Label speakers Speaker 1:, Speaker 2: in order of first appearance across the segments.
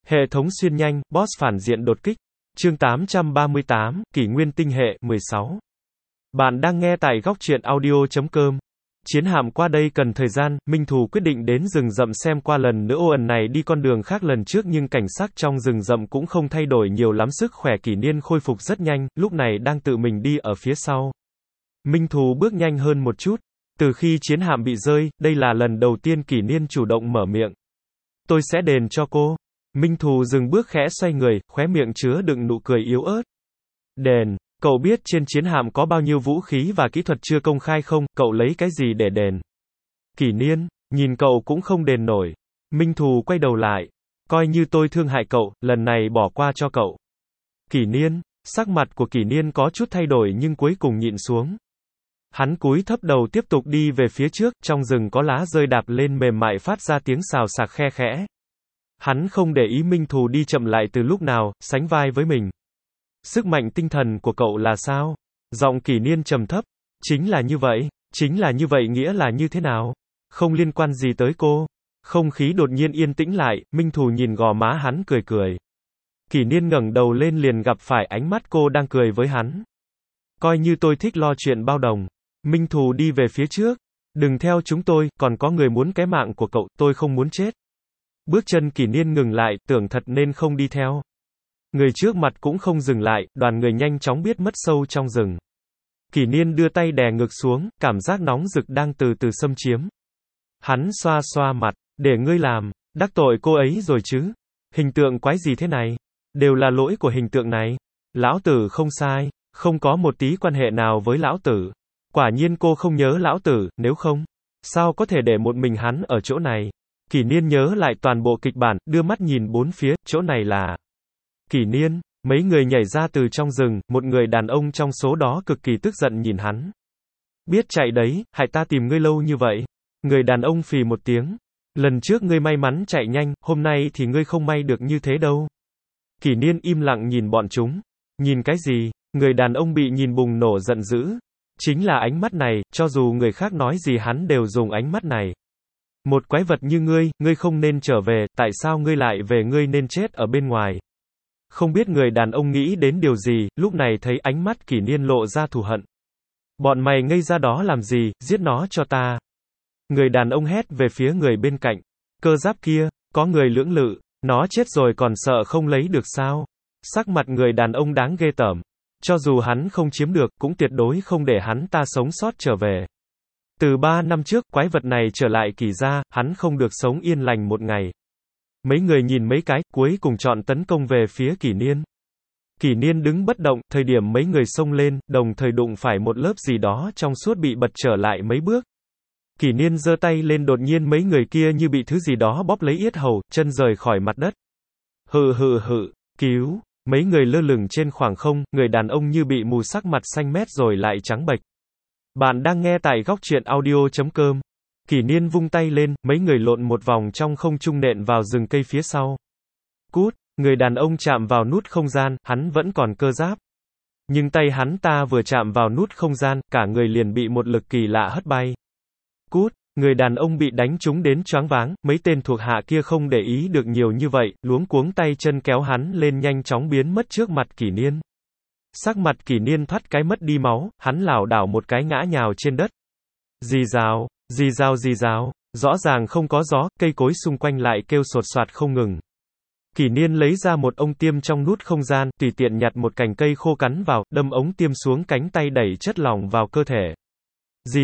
Speaker 1: Hệ thống xuyên nhanh, boss phản diện đột kích. Chương 838, Kỷ nguyên tinh hệ, 16. Bạn đang nghe tại góc truyện audio.com. Chiến hạm qua đây cần thời gian, Minh Thù quyết định đến rừng rậm xem qua lần nữa. Owen này đi con đường khác lần trước nhưng cảnh sắc trong rừng rậm cũng không thay đổi nhiều lắm. Sức khỏe Kỷ Niên khôi phục rất nhanh, lúc này đang tự mình đi ở phía sau. Minh Thù bước nhanh hơn một chút. Từ khi chiến hạm bị rơi, đây là lần đầu tiên Kỷ Niên chủ động mở miệng. Tôi sẽ đền cho cô. Minh Thù dừng bước khẽ xoay người, khóe miệng chứa đựng nụ cười yếu ớt. Đền, cậu biết trên chiến hạm có bao nhiêu vũ khí và kỹ thuật chưa công khai không, cậu lấy cái gì để đền? Kỷ Niên, nhìn cậu cũng không đền nổi. Minh Thù quay đầu lại. Coi như tôi thương hại cậu, lần này bỏ qua cho cậu. Kỷ Niên, sắc mặt của Kỷ Niên có chút thay đổi nhưng cuối cùng nhịn xuống. Hắn cúi thấp đầu tiếp tục đi về phía trước, trong rừng có lá rơi đạp lên mềm mại phát ra tiếng xào xạc khe khẽ. Hắn không để ý Minh Thù đi chậm lại từ lúc nào, sánh vai với mình. Sức mạnh tinh thần của cậu là sao? Giọng Kỷ Niên trầm thấp. Chính là như vậy. Chính là như vậy nghĩa là như thế nào? Không liên quan gì tới cô. Không khí đột nhiên yên tĩnh lại, Minh Thù nhìn gò má hắn cười cười. Kỷ Niên ngẩng đầu lên liền gặp phải ánh mắt cô đang cười với hắn. Coi như tôi thích lo chuyện bao đồng. Minh Thù đi về phía trước. Đừng theo chúng tôi, còn có người muốn cái mạng của cậu, tôi không muốn chết. Bước chân Kỷ Niên ngừng lại, tưởng thật nên không đi theo. Người trước mặt cũng không dừng lại, đoàn người nhanh chóng biết mất sâu trong rừng. Kỷ Niên đưa tay đè ngực xuống, cảm giác nóng rực đang từ từ xâm chiếm. Hắn xoa xoa mặt, để ngươi làm, đắc tội cô ấy rồi chứ. Hình tượng quái gì thế này? Đều là lỗi của hình tượng này. Lão tử không sai, không có một tí quan hệ nào với lão tử. Quả nhiên cô không nhớ lão tử, nếu không, sao có thể để một mình hắn ở chỗ này? Kỷ Niên nhớ lại toàn bộ kịch bản, đưa mắt nhìn bốn phía, chỗ này là... Kỷ Niên, mấy người nhảy ra từ trong rừng, một người đàn ông trong số đó cực kỳ tức giận nhìn hắn. Biết chạy đấy, hại ta tìm ngươi lâu như vậy. Người đàn ông phì một tiếng. Lần trước ngươi may mắn chạy nhanh, hôm nay thì ngươi không may được như thế đâu. Kỷ Niên im lặng nhìn bọn chúng. Nhìn cái gì? Người đàn ông bị nhìn bùng nổ giận dữ. Chính là ánh mắt này, cho dù người khác nói gì hắn đều dùng ánh mắt này. Một quái vật như ngươi không nên trở về, tại sao ngươi lại về, ngươi nên chết ở bên ngoài. Không biết người đàn ông nghĩ đến điều gì, lúc này thấy ánh mắt Kỷ Niên lộ ra thù hận. Bọn mày ngây ra đó làm gì, giết nó cho ta. Người đàn ông hét về phía người bên cạnh. Cơ giáp kia, có người lưỡng lự, nó chết rồi còn sợ không lấy được sao. Sắc mặt người đàn ông đáng ghê tởm. Cho dù hắn không chiếm được, cũng tuyệt đối không để hắn ta sống sót trở về. Từ 3 năm trước, quái vật này trở lại Kỷ gia, hắn không được sống yên lành một ngày. Mấy người nhìn mấy cái, cuối cùng chọn tấn công về phía Kỷ Niên. Kỷ Niên đứng bất động, thời điểm mấy người xông lên, đồng thời đụng phải một lớp gì đó trong suốt bị bật trở lại mấy bước. Kỷ Niên giơ tay lên, đột nhiên mấy người kia như bị thứ gì đó bóp lấy yết hầu, chân rời khỏi mặt đất. Hự, cứu. Mấy người lơ lửng trên khoảng không, người đàn ông như bị mù, sắc mặt xanh mét rồi lại trắng bệch. Bạn đang nghe tại góc truyện audio.com. Kỷ Niên vung tay lên, mấy người lộn một vòng trong không trung nện vào rừng cây phía sau. Cút, người đàn ông chạm vào nút không gian, hắn vẫn còn cơ giáp. Nhưng tay hắn ta vừa chạm vào nút không gian, cả người liền bị một lực kỳ lạ hất bay. Cút, người đàn ông bị đánh trúng đến choáng váng, mấy tên thuộc hạ kia không để ý được nhiều như vậy, luống cuống tay chân kéo hắn lên nhanh chóng biến mất trước mặt Kỷ Niên. Sắc mặt Kỷ Niên thoát cái mất đi máu, hắn lảo đảo một cái ngã nhào trên đất. Rì rào, rõ ràng không có gió, cây cối xung quanh lại kêu sột soạt không ngừng. Kỷ Niên lấy ra một ông tiêm trong nút không gian, tùy tiện nhặt một cành cây khô cắn vào, đâm ống tiêm xuống cánh tay, đẩy chất lỏng vào cơ thể. Rì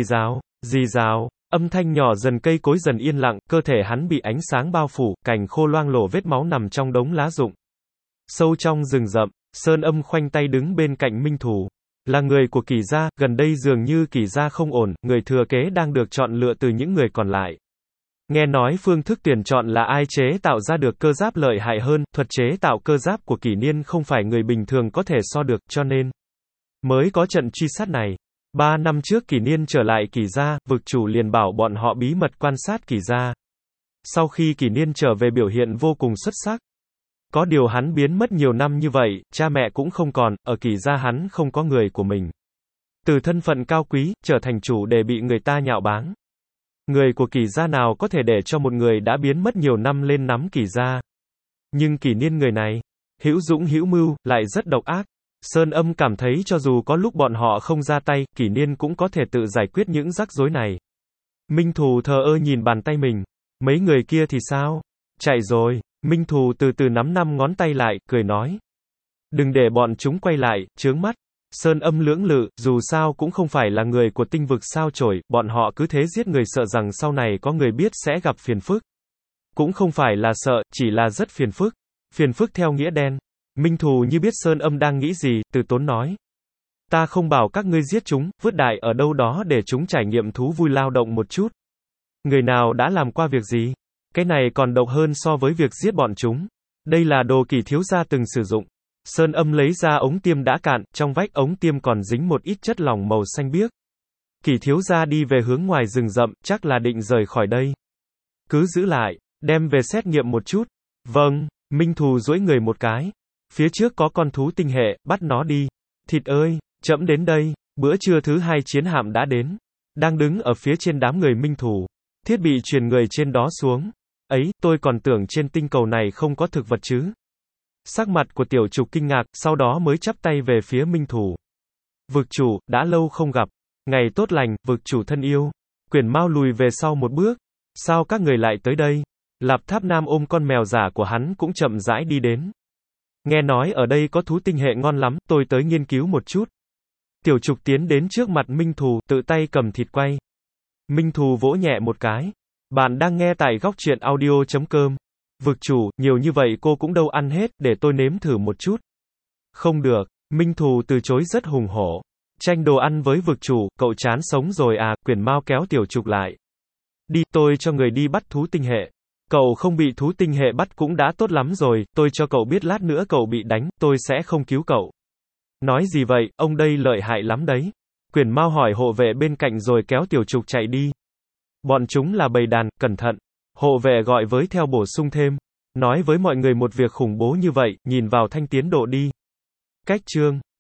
Speaker 1: rào, âm thanh nhỏ dần, cây cối dần yên lặng, cơ thể hắn bị ánh sáng bao phủ, cành khô loang lổ vết máu nằm trong đống lá rụng. Sâu trong rừng rậm, Sơn Âm khoanh tay đứng bên cạnh Minh Thù. Là người của Kỷ gia, gần đây dường như Kỷ gia không ổn, người thừa kế đang được chọn lựa từ những người còn lại. Nghe nói phương thức tuyển chọn là ai chế tạo ra được cơ giáp lợi hại hơn, thuật chế tạo cơ giáp của Kỷ Niên không phải người bình thường có thể so được, cho nên mới có trận truy sát này. 3 năm trước Kỷ Niên trở lại Kỷ gia, vực chủ liền bảo bọn họ bí mật quan sát Kỷ gia. Sau khi Kỷ Niên trở về biểu hiện vô cùng xuất sắc. Có điều hắn biến mất nhiều năm như vậy, cha mẹ cũng không còn, ở Kỷ gia hắn không có người của mình. Từ thân phận cao quý, trở thành chủ để bị người ta nhạo báng. Người của Kỷ gia nào có thể để cho một người đã biến mất nhiều năm lên nắm Kỷ gia. Nhưng Kỷ Niên người này, hữu dũng hữu mưu, lại rất độc ác. Sơn Âm cảm thấy cho dù có lúc bọn họ không ra tay, Kỷ Niên cũng có thể tự giải quyết những rắc rối này. Minh Thù thờ ơ nhìn bàn tay mình. Mấy người kia thì sao? Chạy rồi. Minh Thù từ từ nắm 5 ngón tay lại, cười nói. Đừng để bọn chúng quay lại, chướng mắt. Sơn Âm lưỡng lự, dù sao cũng không phải là người của tinh vực sao chổi, bọn họ cứ thế giết người sợ rằng sau này có người biết sẽ gặp phiền phức. Cũng không phải là sợ, chỉ là rất phiền phức. Phiền phức theo nghĩa đen. Minh Thù như biết Sơn Âm đang nghĩ gì, từ tốn nói. Ta không bảo các ngươi giết chúng, vứt đại ở đâu đó để chúng trải nghiệm thú vui lao động một chút. Người nào đã làm qua việc gì? Cái này còn độc hơn so với việc giết bọn chúng. Đây là đồ Kỷ thiếu gia từng sử dụng. Sơn Âm lấy ra ống tiêm đã cạn, trong vách ống tiêm còn dính một ít chất lỏng màu xanh biếc. Kỷ thiếu gia đi về hướng ngoài rừng rậm, chắc là định rời khỏi đây. Cứ giữ lại, đem về xét nghiệm một chút. Vâng, Minh Thù duỗi người một cái. Phía trước có con thú tinh hệ, bắt nó đi. Thịt ơi, trẫm đến đây. Bữa trưa thứ 2 chiến hạm đã đến. Đang đứng ở phía trên đám người Minh Thù. Thiết bị truyền người trên đó xuống. Ấy, tôi còn tưởng trên tinh cầu này không có thực vật chứ. Sắc mặt của Tiểu Trục kinh ngạc, sau đó mới chắp tay về phía Minh Thù. Vực chủ, đã lâu không gặp. Ngày tốt lành, vực chủ thân yêu. Quyển Mao lùi về sau một bước. Sao các người lại tới đây? Lạp Tháp Nam ôm con mèo giả của hắn cũng chậm rãi đi đến. Nghe nói ở đây có thú tinh hệ ngon lắm, tôi tới nghiên cứu một chút. Tiểu Trục tiến đến trước mặt Minh Thù, tự tay cầm thịt quay. Minh Thù vỗ nhẹ một cái. Bạn đang nghe tại góc truyện audio.com. Vực chủ, nhiều như vậy cô cũng đâu ăn hết, để tôi nếm thử một chút. Không được, Minh Thù từ chối rất hùng hổ. Tranh đồ ăn với vực chủ, cậu chán sống rồi à, Quyển Mao kéo Tiểu Trục lại. Đi, tôi cho người đi bắt thú tinh hệ. Cậu không bị thú tinh hệ bắt cũng đã tốt lắm rồi, tôi cho cậu biết lát nữa cậu bị đánh, tôi sẽ không cứu cậu. Nói gì vậy, ông đây lợi hại lắm đấy. Quyển Mao hỏi hộ vệ bên cạnh rồi kéo Tiểu Trục chạy đi. Bọn chúng là bầy đàn, cẩn thận. Hộ vệ gọi với theo bổ sung thêm. Nói với mọi người một việc khủng bố như vậy, nhìn vào thanh tiến độ đi. Cách chương